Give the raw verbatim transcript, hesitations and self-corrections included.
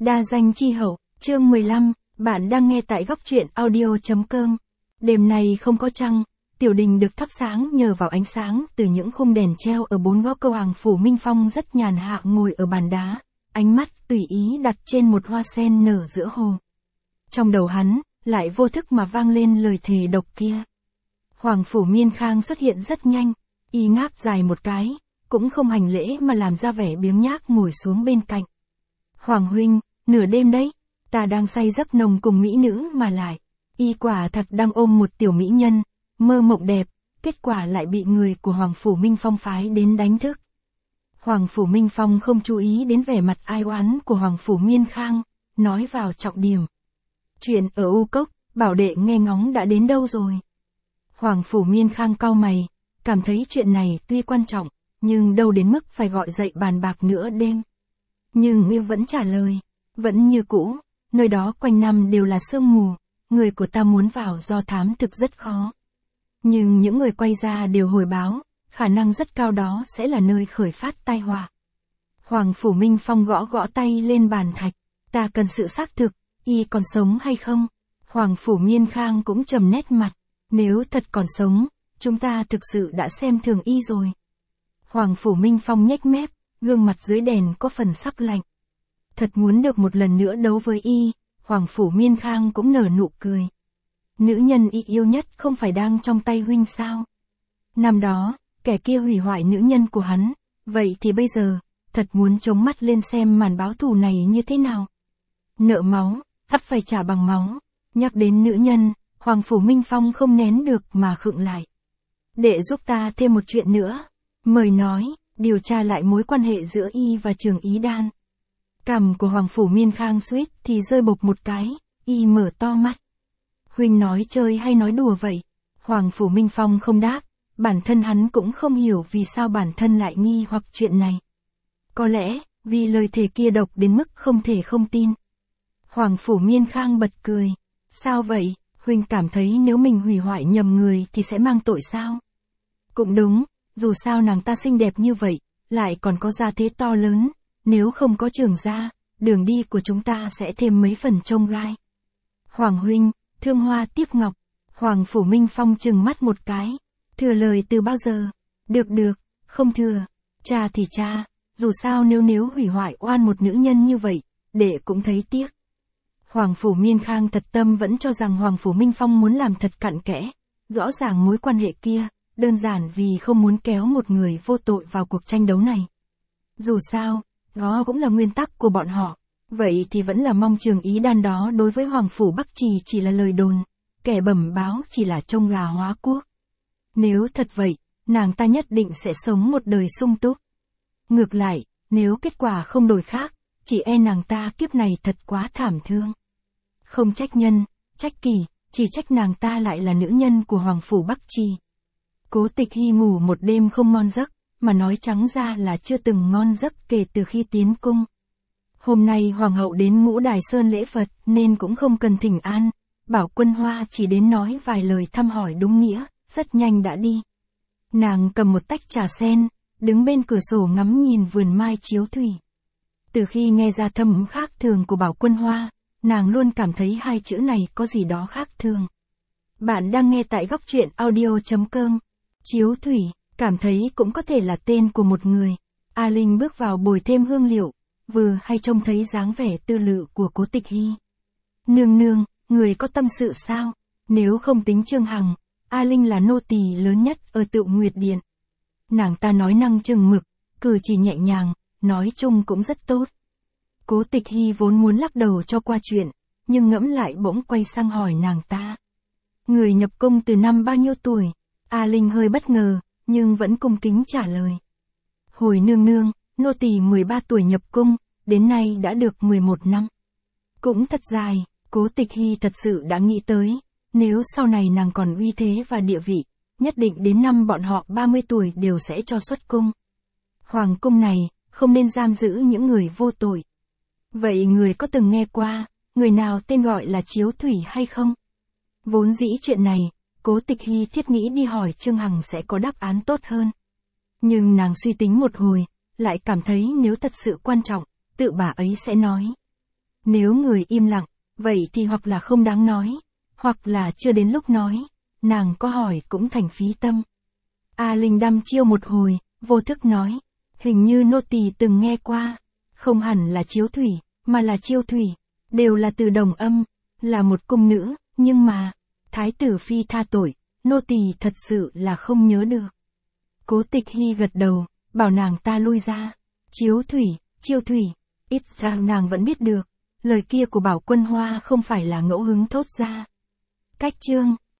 Đa danh chi hậu, chương mười lăm, bạn đang nghe tại góc truyện audio.com. Đêm nay không có trăng, tiểu đình được thắp sáng nhờ vào ánh sáng từ những khung đèn treo ở bốn góc cầu Hoàng Phủ Minh Phong rất nhàn hạ ngồi ở bàn đá, ánh mắt tùy ý đặt trên một hoa sen nở giữa hồ. Trong đầu hắn, lại vô thức mà vang lên lời thề độc kia. Hoàng Phủ Miên Khang xuất hiện rất nhanh, y ngáp dài một cái, cũng không hành lễ mà làm ra vẻ biếng nhác ngồi xuống bên cạnh. Hoàng huynh, nửa đêm đấy, ta đang say giấc nồng cùng mỹ nữ mà lại, y quả thật đang ôm một tiểu mỹ nhân, mơ mộng đẹp, kết quả lại bị người của Hoàng Phủ Minh Phong phái đến đánh thức. Hoàng Phủ Minh Phong không chú ý đến vẻ mặt ai oán của Hoàng Phủ Miên Khang, nói vào trọng điểm. Chuyện ở U Cốc, bảo đệ nghe ngóng đã đến đâu rồi? Hoàng Phủ Miên Khang cau mày, cảm thấy chuyện này tuy quan trọng, nhưng đâu đến mức phải gọi dậy bàn bạc nửa đêm. Nhưng y vẫn trả lời, vẫn như cũ, nơi đó quanh năm đều là sương mù, người của ta muốn vào do thám thực rất khó. Nhưng những người quay ra đều hồi báo, khả năng rất cao đó sẽ là nơi khởi phát tai họa. Hoàng Phủ Minh Phong gõ gõ tay lên bàn thạch, ta cần sự xác thực, y còn sống hay không? Hoàng Phủ Miên Khang cũng trầm nét mặt, nếu thật còn sống, chúng ta thực sự đã xem thường y rồi. Hoàng Phủ Minh Phong nhếch mép, gương mặt dưới đèn có phần sắc lạnh. Thật muốn được một lần nữa đấu với y, Hoàng Phủ Miên Khang cũng nở nụ cười. Nữ nhân y yêu nhất không phải đang trong tay huynh sao? Năm đó, kẻ kia hủy hoại nữ nhân của hắn, vậy thì bây giờ, thật muốn chống mắt lên xem màn báo thù này như thế nào. Nợ máu, ắt phải trả bằng máu. Nhắc đến nữ nhân, Hoàng Phủ Minh Phong không nén được mà khựng lại. Để giúp ta thêm một chuyện nữa. Mời nói, điều tra lại mối quan hệ giữa y và Trường Ý Đan. Cằm của Hoàng Phủ Miên Khang suýt thì rơi bộc một cái, y mở to mắt. Huynh nói chơi hay nói đùa vậy? Hoàng Phủ Minh Phong không đáp, bản thân hắn cũng không hiểu vì sao bản thân lại nghi hoặc chuyện này. Có lẽ, vì lời thề kia độc đến mức không thể không tin. Hoàng Phủ Miên Khang bật cười. Sao vậy, huynh cảm thấy nếu mình hủy hoại nhầm người thì sẽ mang tội sao? Cũng đúng, dù sao nàng ta xinh đẹp như vậy, lại còn có gia thế to lớn, nếu không có Trường gia, đường đi của chúng ta sẽ thêm mấy phần chông gai. Hoàng huynh, thương hoa tiếp ngọc. Hoàng Phủ Minh Phong trừng mắt một cái. Thừa lời từ bao giờ? Được được, không thừa. Cha thì cha, dù sao nếu nếu hủy hoại oan một nữ nhân như vậy, đệ cũng thấy tiếc. Hoàng Phủ Miên Khang thật tâm vẫn cho rằng Hoàng Phủ Minh Phong muốn làm thật cặn kẽ. Rõ ràng mối quan hệ kia, đơn giản vì không muốn kéo một người vô tội vào cuộc tranh đấu này. Dù sao, đó cũng là nguyên tắc của bọn họ. Vậy thì vẫn là mong Trường Ý Đan đó đối với Hoàng Phủ Bắc Trì chỉ là lời đồn, kẻ bẩm báo chỉ là trông gà hóa quốc. Nếu thật vậy, nàng ta nhất định sẽ sống một đời sung túc. Ngược lại, nếu kết quả không đổi khác, chỉ e nàng ta kiếp này thật quá thảm thương. Không trách nhân, trách kỳ, chỉ trách nàng ta lại là nữ nhân của Hoàng Phủ Bắc Trì. Cố Tịch Hy ngủ một đêm không ngon giấc, mà nói trắng ra là chưa từng ngon giấc kể từ khi tiến cung. Hôm nay Hoàng hậu đến Ngũ Đài Sơn lễ Phật nên cũng không cần thỉnh an, Bảo Quân Hoa chỉ đến nói vài lời thăm hỏi đúng nghĩa, rất nhanh đã đi. Nàng cầm một tách trà sen, đứng bên cửa sổ ngắm nhìn vườn mai chiếu thủy. Từ khi nghe ra thâm khác thường của Bảo Quân Hoa, nàng luôn cảm thấy hai chữ này có gì đó khác thường. Bạn đang nghe tại góc truyện audio.com. Chiếu thủy, cảm thấy cũng có thể là tên của một người. A Linh bước vào bồi thêm hương liệu, vừa hay trông thấy dáng vẻ tư lự của Cố Tịch Hy. Nương nương, người có tâm sự sao? Nếu không tính Trương Hằng, A Linh là nô tỳ lớn nhất ở Tựu Nguyệt Điện. Nàng ta nói năng chừng mực, cử chỉ nhẹ nhàng, nói chung cũng rất tốt. Cố Tịch Hy vốn muốn lắc đầu cho qua chuyện, nhưng ngẫm lại bỗng quay sang hỏi nàng ta. Người nhập cung từ năm bao nhiêu tuổi? A Linh hơi bất ngờ, nhưng vẫn cung kính trả lời. Hồi nương nương, nô tỳ mười ba tuổi nhập cung, đến nay đã được mười một năm. Cũng thật dài, Cố Tịch Hy thật sự đã nghĩ tới, nếu sau này nàng còn uy thế và địa vị, nhất định đến năm bọn họ ba mươi tuổi đều sẽ cho xuất cung. Hoàng cung này, không nên giam giữ những người vô tội. Vậy người có từng nghe qua, người nào tên gọi là Chiếu Thủy hay không? Vốn dĩ chuyện này, Cố Tịch Hy thiết nghĩ đi hỏi Trương Hằng sẽ có đáp án tốt hơn. Nhưng nàng suy tính một hồi, lại cảm thấy nếu thật sự quan trọng, tự bà ấy sẽ nói. Nếu người im lặng, vậy thì hoặc là không đáng nói, hoặc là chưa đến lúc nói, nàng có hỏi cũng thành phí tâm. A Linh đăm chiêu một hồi, vô thức nói, hình như nô tỳ từng nghe qua, không hẳn là chiếu thủy, mà là chiêu thủy, đều là từ đồng âm, là một cung nữ, nhưng mà, thái tử phi tha tội, nô tỳ thật sự là không nhớ được. Cố Tịch Hy gật đầu, bảo nàng ta lui ra. Chiếu thủy, chiêu thủy, ít ra nàng vẫn biết được, lời kia của Bảo Quân Hoa không phải là ngẫu hứng thốt ra. Cách chương